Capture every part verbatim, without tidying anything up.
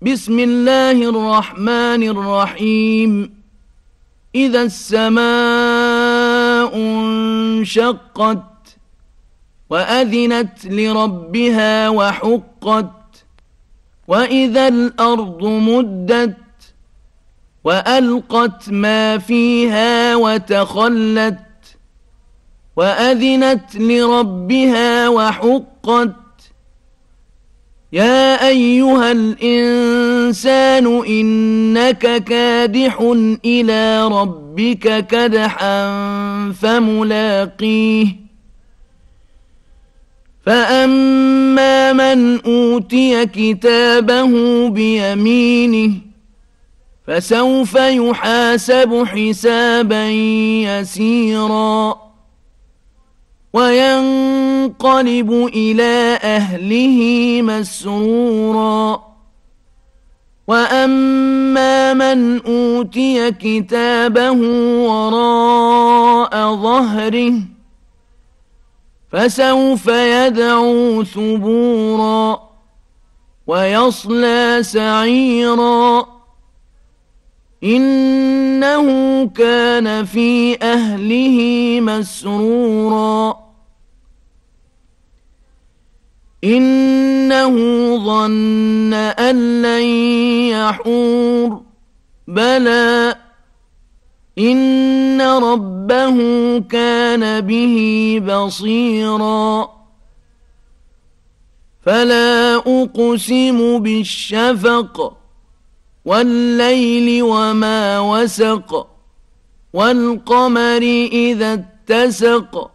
بسم الله الرحمن الرحيم إذا السماء انشقت وأذنت لربها وحقت وإذا الأرض مدت وألقت ما فيها وتخلت وأذنت لربها وحقت يا أيها الإنسان إنك كادح إلى ربك كدحا فملاقيه فأما من أوتي كتابه بيمينه فسوف يحاسب حسابا يسيرا وينقلب إلى أهله مسرورا وأما من أوتي كتابه وراء ظهره فسوف يدعو ثبورا ويصلى سعيرا إنه كان في أهله مسرورا إنه ظن أن لن يحور بلى إن ربه كان به بصيرا فلا أقسم بالشفق والليل وما وسق والقمر إذا اتسق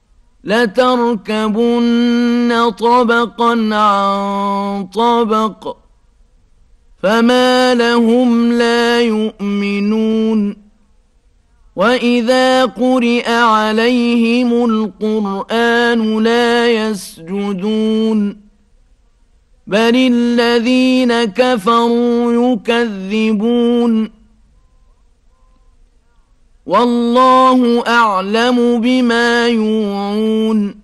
لتركبن طبقا عن طبق فما لهم لا يؤمنون وإذا قرئ عليهم القرآن لا يسجدون بل الذين كفروا يكذبون والله أعلم بما يوعون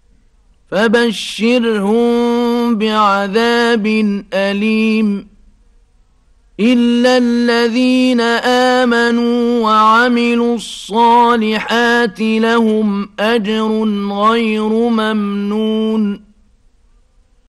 فبشرهم بعذاب أليم إلا الذين آمنوا وعملوا الصالحات لهم أجر غير ممنون